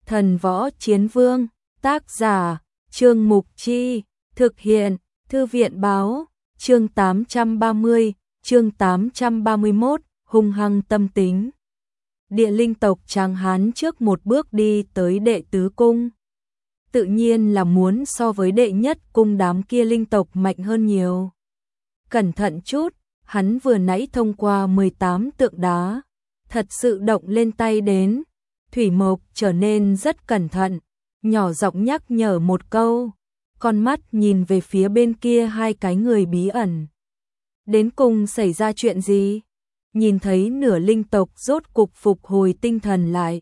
Thần Võ Chiến Vương, tác giả, Trương Mục Chi, thực hiện, Thư viện Báo, chương 830, chương 831, hung hăng tâm tính. Địa linh tộc Tráng Hán trước một bước đi tới đệ tứ cung. Tự nhiên là muốn so với đệ nhất cung đám kia linh tộc mạnh hơn nhiều. Cẩn thận chút, hắn vừa nãy thông qua 18 tượng đá, thật sự động lên tay đến. Thủy Mộc trở nên rất cẩn thận, nhỏ giọng nhắc nhở một câu, con mắt nhìn về phía bên kia hai cái người bí ẩn. Đến cùng xảy ra chuyện gì? Nhìn thấy nửa linh tộc rốt cục phục hồi tinh thần lại.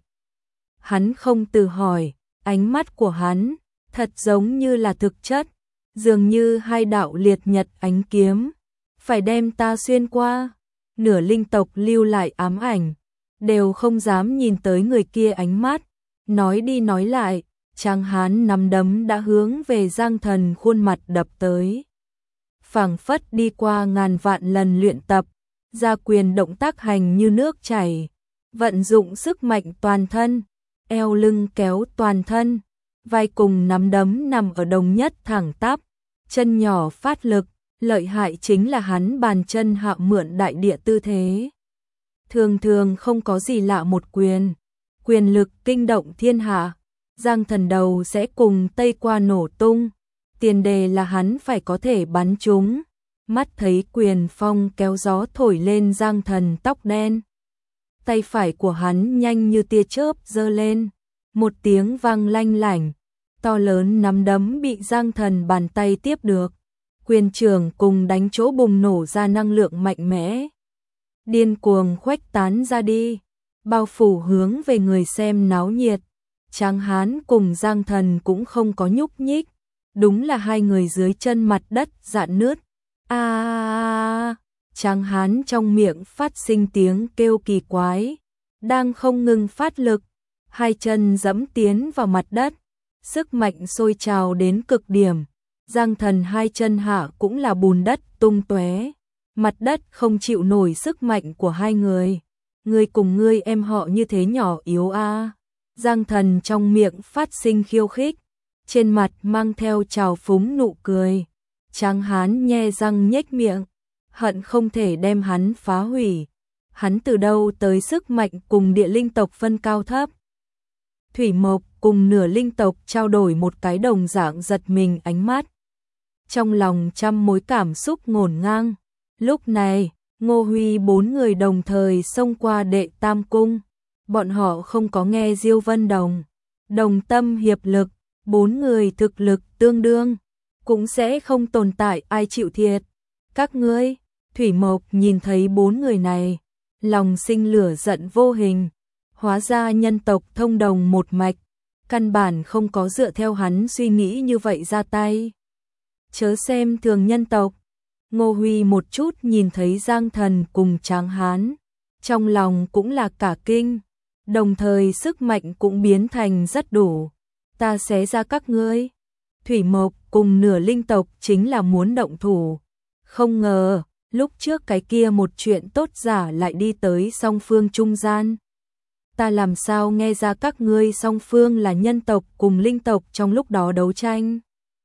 Hắn không từ hỏi, ánh mắt của hắn thật giống như là thực chất, dường như hai đạo liệt nhật ánh kiếm, phải đem ta xuyên qua. Nửa linh tộc lưu lại ám ảnh, đều không dám nhìn tới người kia ánh mắt. Nói đi nói lại, Tráng Hán nắm đấm đã hướng về Giang Thần khuôn mặt đập tới. Phảng phất đi qua ngàn vạn lần luyện tập, ra quyền động tác hành như nước chảy, vận dụng sức mạnh toàn thân, eo lưng kéo toàn thân, vai cùng nắm đấm nằm ở đồng nhất thẳng tắp, chân nhỏ phát lực, lợi hại chính là hắn bàn chân hạ mượn đại địa tư thế. Thường thường không có gì lạ một quyền lực kinh động thiên hạ, Giang Thần đầu sẽ cùng Tây qua nổ tung, tiền đề là hắn phải có thể bắn trúng. Mắt thấy quyền phong kéo gió thổi lên Giang Thần tóc đen. Tay phải của hắn nhanh như tia chớp giơ lên, một tiếng vang lanh lảnh, to lớn nắm đấm bị Giang Thần bàn tay tiếp được. Quyền trường cùng đánh chỗ bùng nổ ra năng lượng mạnh mẽ, điên cuồng khuếch tán ra đi, bao phủ hướng về người xem náo nhiệt. Tráng Hán cùng Giang Thần cũng không có nhúc nhích, đúng là hai người dưới chân mặt đất rạn nứt. Tráng Hán trong miệng phát sinh tiếng kêu kỳ quái, đang không ngừng phát lực, hai chân dẫm tiến vào mặt đất, sức mạnh sôi trào đến cực điểm. Giang Thần hai chân hạ cũng là bùn đất tung tóe, mặt đất không chịu nổi sức mạnh của hai người. Ngươi cùng ngươi em họ như thế nhỏ yếu a. Giang Thần trong miệng phát sinh khiêu khích, trên mặt mang theo trào phúng nụ cười. Tráng Hán nhe răng nhếch miệng, hận không thể đem hắn phá hủy. Hắn từ đâu tới sức mạnh cùng địa linh tộc phân cao thấp? Thủy Mộc cùng nửa linh tộc trao đổi một cái đồng dạng giật mình ánh mắt. Trong lòng trăm mối cảm xúc ngổn ngang. Lúc này, Ngô Huy bốn người đồng thời xông qua đệ tam cung. Bọn họ không có nghe Diêu Vân đồng tâm hiệp lực, bốn người thực lực tương đương, cũng sẽ không tồn tại ai chịu thiệt. Các ngươi, Thủy Mộc nhìn thấy bốn người này, lòng sinh lửa giận vô hình. Hóa ra nhân tộc thông đồng một mạch, căn bản không có dựa theo hắn suy nghĩ như vậy ra tay. Chớ xem thường nhân tộc. Ngô Huy một chút nhìn thấy Giang Thần cùng Tráng Hán, trong lòng cũng là cả kinh, đồng thời sức mạnh cũng biến thành rất đủ. Ta xé ra các ngươi. Thủy Mộc cùng nửa linh tộc chính là muốn động thủ. Không ngờ, lúc trước cái kia một chuyện tốt giả lại đi tới song phương trung gian. Ta làm sao nghe ra các ngươi song phương là nhân tộc cùng linh tộc trong lúc đó đấu tranh.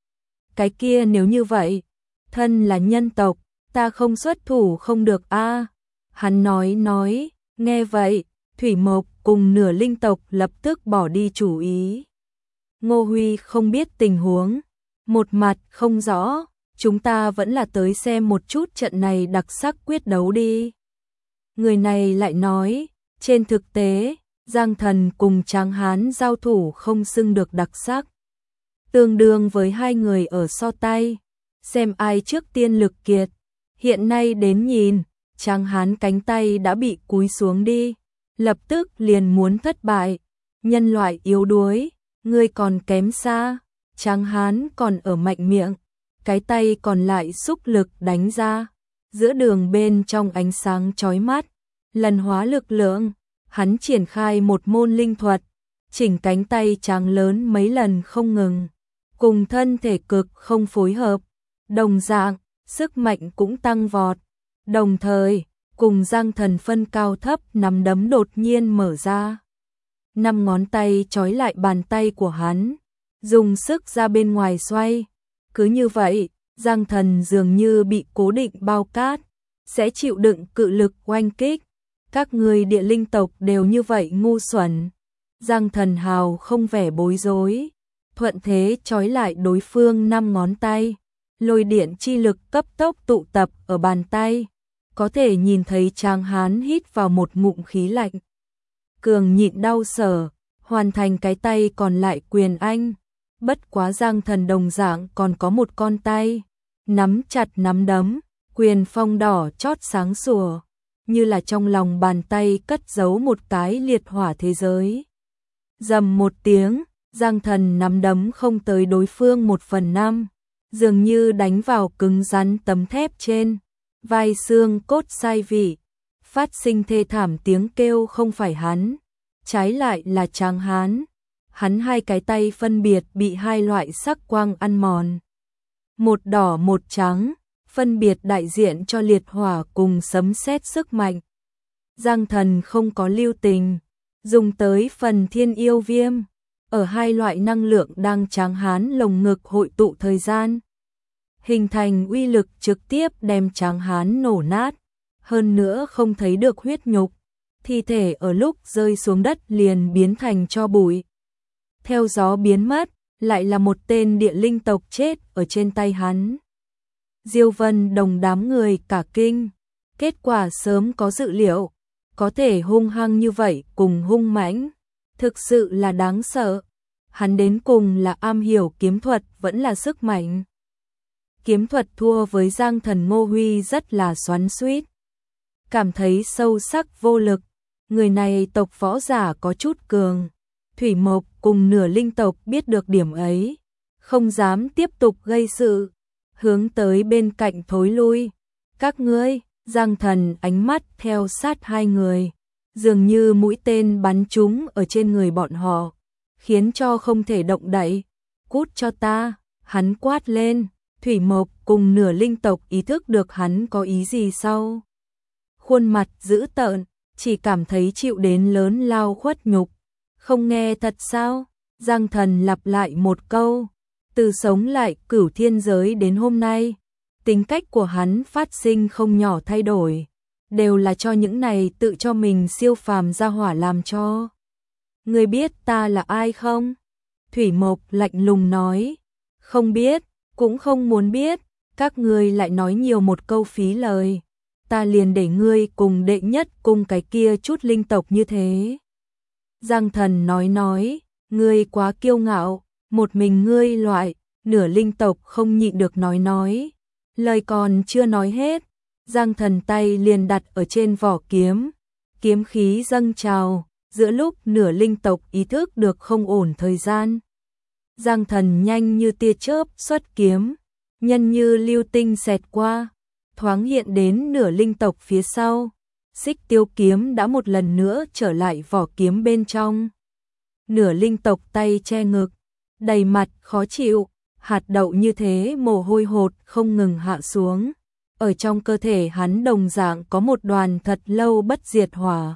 Cái kia nếu như vậy, thân là nhân tộc, ta không xuất thủ không được a. Hắn nói, nghe vậy, Thủy Mộc cùng nửa linh tộc lập tức bỏ đi chủ ý. Ngô Huy không biết tình huống, một mặt không rõ, chúng ta vẫn là tới xem một chút trận này đặc sắc quyết đấu đi. Người này lại nói, trên thực tế, Giang Thần cùng Tráng Hán giao thủ không xưng được đặc sắc. Tương đương với hai người ở so tay, xem ai trước tiên lực kiệt. Hiện nay đến nhìn, Tráng Hán cánh tay đã bị cúi xuống đi, lập tức liền muốn thất bại. Nhân loại yếu đuối, ngươi còn kém xa. Tráng Hán còn ở mạnh miệng, cái tay còn lại xúc lực đánh ra. Giữa đường bên trong ánh sáng chói mắt, lần hóa lực lượng, hắn triển khai một môn linh thuật, chỉnh cánh tay tráng lớn mấy lần không ngừng, cùng thân thể cực không phối hợp, đồng dạng, sức mạnh cũng tăng vọt. Đồng thời, cùng Giang Thần phân cao thấp nắm đấm đột nhiên mở ra. 5 ngón tay trói lại bàn tay của hắn, dùng sức ra bên ngoài xoay. Cứ như vậy, Giang Thần dường như bị cố định bao cát, sẽ chịu đựng cự lực oanh kích. Các người địa linh tộc đều như vậy ngu xuẩn. Giang Thần Hào không vẻ bối rối, thuận thế trói lại đối phương 5 ngón tay. Lôi điện chi lực cấp tốc tụ tập ở bàn tay, có thể nhìn thấy Tráng Hán hít vào một ngụm khí lạnh. Cường nhịn đau sở, hoàn thành cái tay còn lại quyền anh. Bất quá Giang Thần đồng dạng còn có một con tay, nắm chặt nắm đấm, quyền phong đỏ chót sáng sủa, như là trong lòng bàn tay cất giấu một cái liệt hỏa thế giới. Rầm một tiếng, Giang Thần nắm đấm không tới đối phương 1/5, dường như đánh vào cứng rắn tấm thép trên, vai xương cốt sai vị, phát sinh thê thảm tiếng kêu không phải hắn, trái lại là Tráng Hán. Hắn hai cái tay phân biệt bị hai loại sắc quang ăn mòn. Một đỏ một trắng, phân biệt đại diện cho liệt hỏa cùng sấm sét sức mạnh. Giang Thần không có lưu tình, dùng tới phần thiên yêu viêm, ở hai loại năng lượng đang Tráng Hán lồng ngực hội tụ thời gian, hình thành uy lực trực tiếp đem Tráng Hán nổ nát, hơn nữa không thấy được huyết nhục, thi thể ở lúc rơi xuống đất liền biến thành tro bụi. Theo gió biến mất, lại là một tên địa linh tộc chết ở trên tay hắn. Diêu Vân Đồng đám người cả kinh, kết quả sớm có dự liệu, có thể hung hăng như vậy cùng hung mãnh, thực sự là đáng sợ. Hắn đến cùng là am hiểu kiếm thuật vẫn là sức mạnh. Kiếm thuật thua với Giang Thần Ngô Huy rất là xoắn xuýt, cảm thấy sâu sắc vô lực, người này tộc võ giả có chút cường. Thủy Mộc cùng nửa linh tộc biết được điểm ấy, không dám tiếp tục gây sự, hướng tới bên cạnh thối lui. Các ngươi, Giang Thần ánh mắt theo sát hai người, dường như mũi tên bắn trúng ở trên người bọn họ, khiến cho không thể động đậy. Cút cho ta, hắn quát lên. Thủy Mộc cùng nửa linh tộc ý thức được hắn có ý gì sau. Khuôn mặt dữ tợn, chỉ cảm thấy chịu đến lớn lao khuất nhục. Không nghe thật sao? Giang Thần lặp lại một câu. Từ sống lại cửu thiên giới đến hôm nay, tính cách của hắn phát sinh không nhỏ thay đổi, đều là cho những này tự cho mình siêu phàm gia hỏa làm cho. Ngươi biết ta là ai không? Thủy Mộc lạnh lùng nói. Không biết, cũng không muốn biết, các ngươi lại nói nhiều một câu phí lời. Ta liền để ngươi cùng đệ nhất cùng cái kia chút linh tộc như thế. Giang Thần nói, ngươi quá kiêu ngạo, một mình ngươi loại, nửa linh tộc không nhịn được nói. Lời còn chưa nói hết, Giang Thần tay liền đặt ở trên vỏ kiếm, kiếm khí dâng trào, giữa lúc nửa linh tộc ý thức được không ổn thời gian. Giang Thần nhanh như tia chớp xuất kiếm, nhân như lưu tinh xẹt qua, thoáng hiện đến nửa linh tộc phía sau. Xích tiêu kiếm đã một lần nữa trở lại vỏ kiếm bên trong. Nửa linh tộc tay che ngực, đầy mặt khó chịu, hạt đậu như thế mồ hôi hột không ngừng hạ xuống. Ở trong cơ thể hắn đồng dạng có một đoàn thật lâu bất diệt hỏa.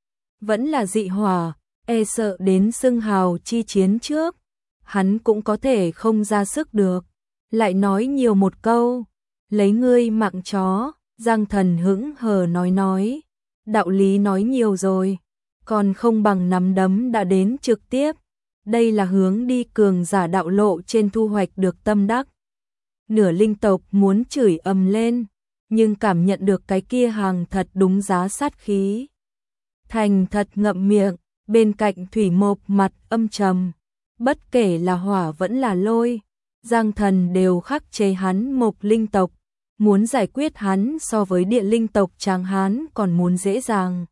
Vẫn là dị hỏa, e sợ đến xưng hào chi chiến trước. Hắn cũng có thể không ra sức được. Lại nói nhiều một câu, lấy ngươi mạng chó. Giang Thần hững hờ nói. Đạo lý nói nhiều rồi, còn không bằng nắm đấm đã đến trực tiếp. Đây là hướng đi cường giả đạo lộ trên thu hoạch được tâm đắc. Nửa linh tộc muốn chửi ầm lên, nhưng cảm nhận được cái kia hàng thật đúng giá sát khí. Thành thật ngậm miệng, bên cạnh Thủy Mộc mặt âm trầm. Bất kể là hỏa vẫn là lôi, Giang Thần đều khắc chế hắn Mộc linh tộc. Muốn giải quyết hắn so với địa linh tộc Tráng Hán còn muốn dễ dàng.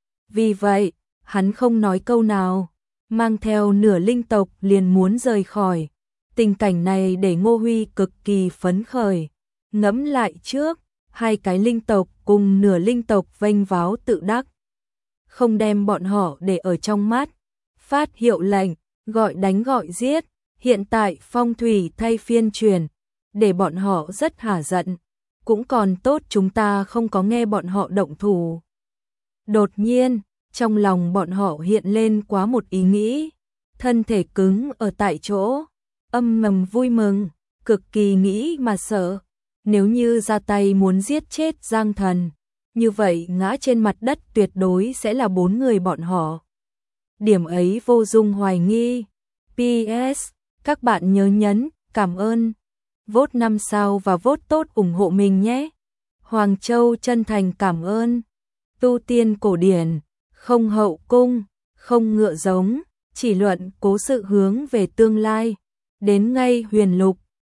Vì vậy, hắn không nói câu nào, mang theo nửa linh tộc liền muốn rời khỏi. Tình cảnh này để Ngô Huy cực kỳ phấn khởi. Ngẫm lại trước, hai cái linh tộc cùng nửa linh tộc vênh váo tự đắc. Không đem bọn họ để ở trong mắt. Phát hiệu lệnh, gọi đánh gọi giết. Hiện tại phong thủy thay phiên truyền, để bọn họ rất hả giận. Cũng còn tốt chúng ta không có nghe bọn họ động thủ. Đột nhiên, Trong lòng bọn họ hiện lên quá một ý nghĩ, thân thể cứng ở tại chỗ, âm mầm vui mừng, cực kỳ nghĩ mà sợ. Nếu như ra tay muốn giết chết Giang Thần, như vậy ngã trên mặt đất tuyệt đối sẽ là 4 người bọn họ. Điểm ấy vô dung hoài nghi. PS, các bạn nhớ nhấn cảm ơn, vote 5 sao và vote tốt ủng hộ mình nhé. Hoàng Châu chân thành cảm ơn. Tu tiên cổ điển, không hậu cung, không ngựa giống, chỉ luận cố sự hướng về tương lai. Đến ngay huyền lục.